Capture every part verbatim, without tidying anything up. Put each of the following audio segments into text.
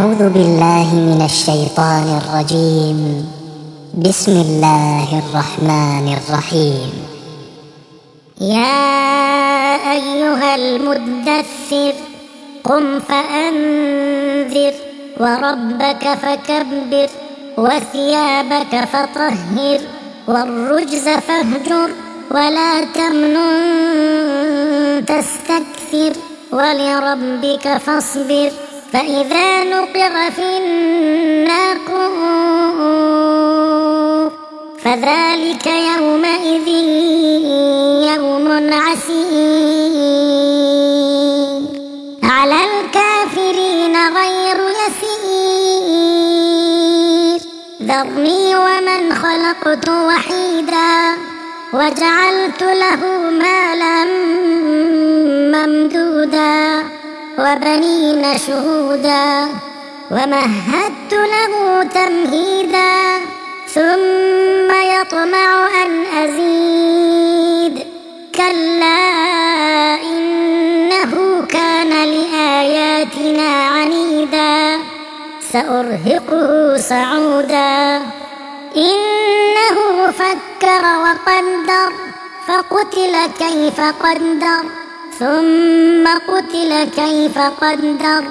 أعوذ بالله من الشيطان الرجيم. بسم الله الرحمن الرحيم. يا أيها المدثر قم فأنذر وربك فكبر وثيابك فطهر والرجز فاهجر ولا تمنن تستكثر ولربك فاصبر فإذا نقر في الناقور فذلك يومئذ يوم عسير على الكافرين غير يسير ذرني ومن خلقت وحيدا وجعلت له مالا ممدودا وبنين شهودا ومهدت له تمهيدا ثم يطمع أن أزيد كلا إنه كان لآياتنا عنيدا سأرهقه صعودا إنه فكر وقدر فقتل كيف قدر ثم قتل كيف قدر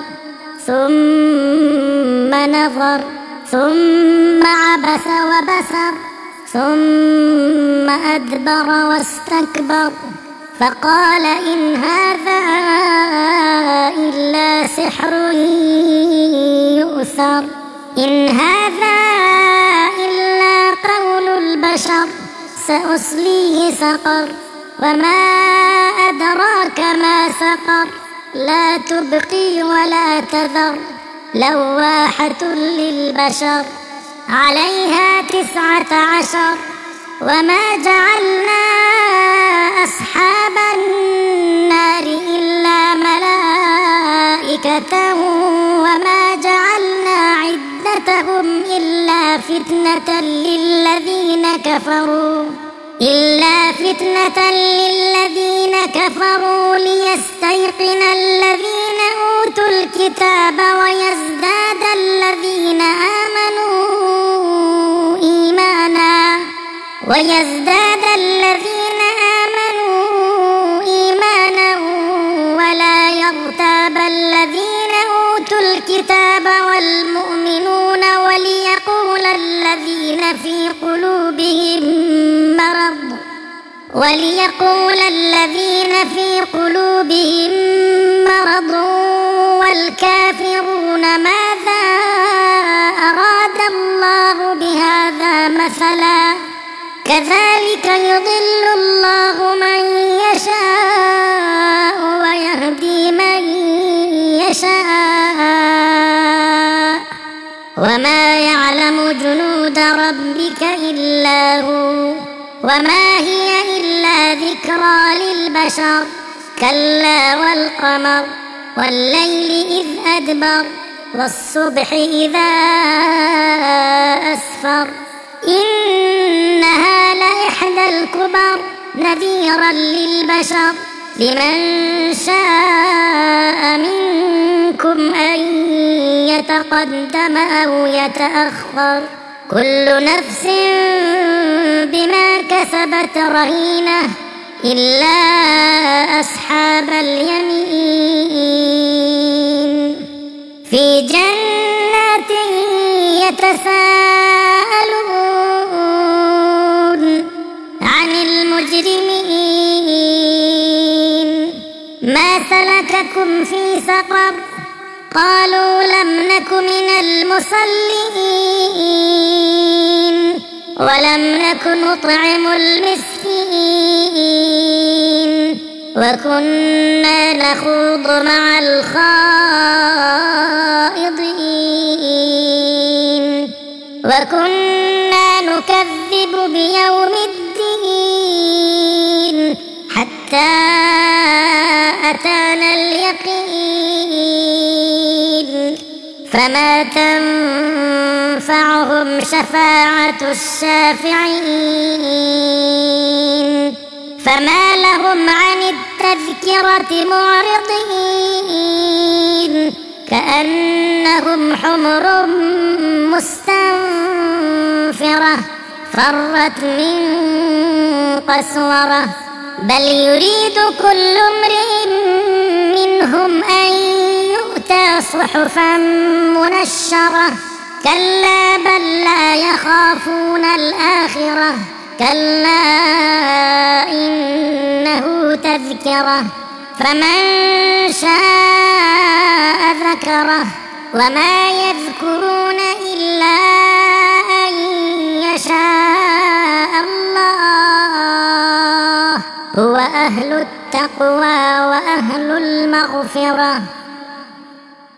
ثم نظر ثم عبس وبسر ثم أدبر واستكبر فقال إن هذا إلا سحر يؤثر إن هذا إلا قول البشر سأصليه سقر وما أدراك ما سقر لا تبقي ولا تذر لواحة للبشر عليها تسعة عشر وما جعلنا أصحاب النار إلا ملائكة وما جعلنا عدتهم إلا فتنة للذين كفروا إلا فتنة للذين كفروا ليستيقن الذين أوتوا الكتاب ويزداد الذين آمنوا إيمانا ويزداد الذين آمنوا إيمانا ولا يرتاب الذين أوتوا الكتاب والمؤمنون وليقول الذين في قلوبهم مرض وليقول الذين في قلوبهم مرض والكافرون ماذا أراد الله بهذا مثلا كذلك يضل الله من يشاء ويهدي من يشاء وما يعلم جنود ربك إلا هو وما هي إلا ذكرى للبشر كلا والقمر والليل إذ أدبر والصبح إذا أسفر إنها لإحدى الكبر نذيرا للبشر لمن شاء منكم أن يتقدم أو يتأخر كل نفس بما كسبت رهينة إلا أصحاب اليمين في جنات يتساءلون عن المجرمين ما سلككم في سقر قالوا لم نك من المصلين ولم نك نطعم المسكين وكنا نخوض مع الخائضين وكنا نكذب بيوم الدين حتى أتانا اليقين فما تنفعهم شفاعة الشافعين فما لهم عن التذكرة معرضين كأنهم حمر مستنفرة فرت من قسورة بل يريد كل امرئ منهم أن يؤتى صحفا منشرة كلا بل لا يخافون الآخرة كلا إنه تذكرة فمن شاء ذكره وما يذكرون إلا أن يشاء الله هو أهل التقوى وأهل المغفرة.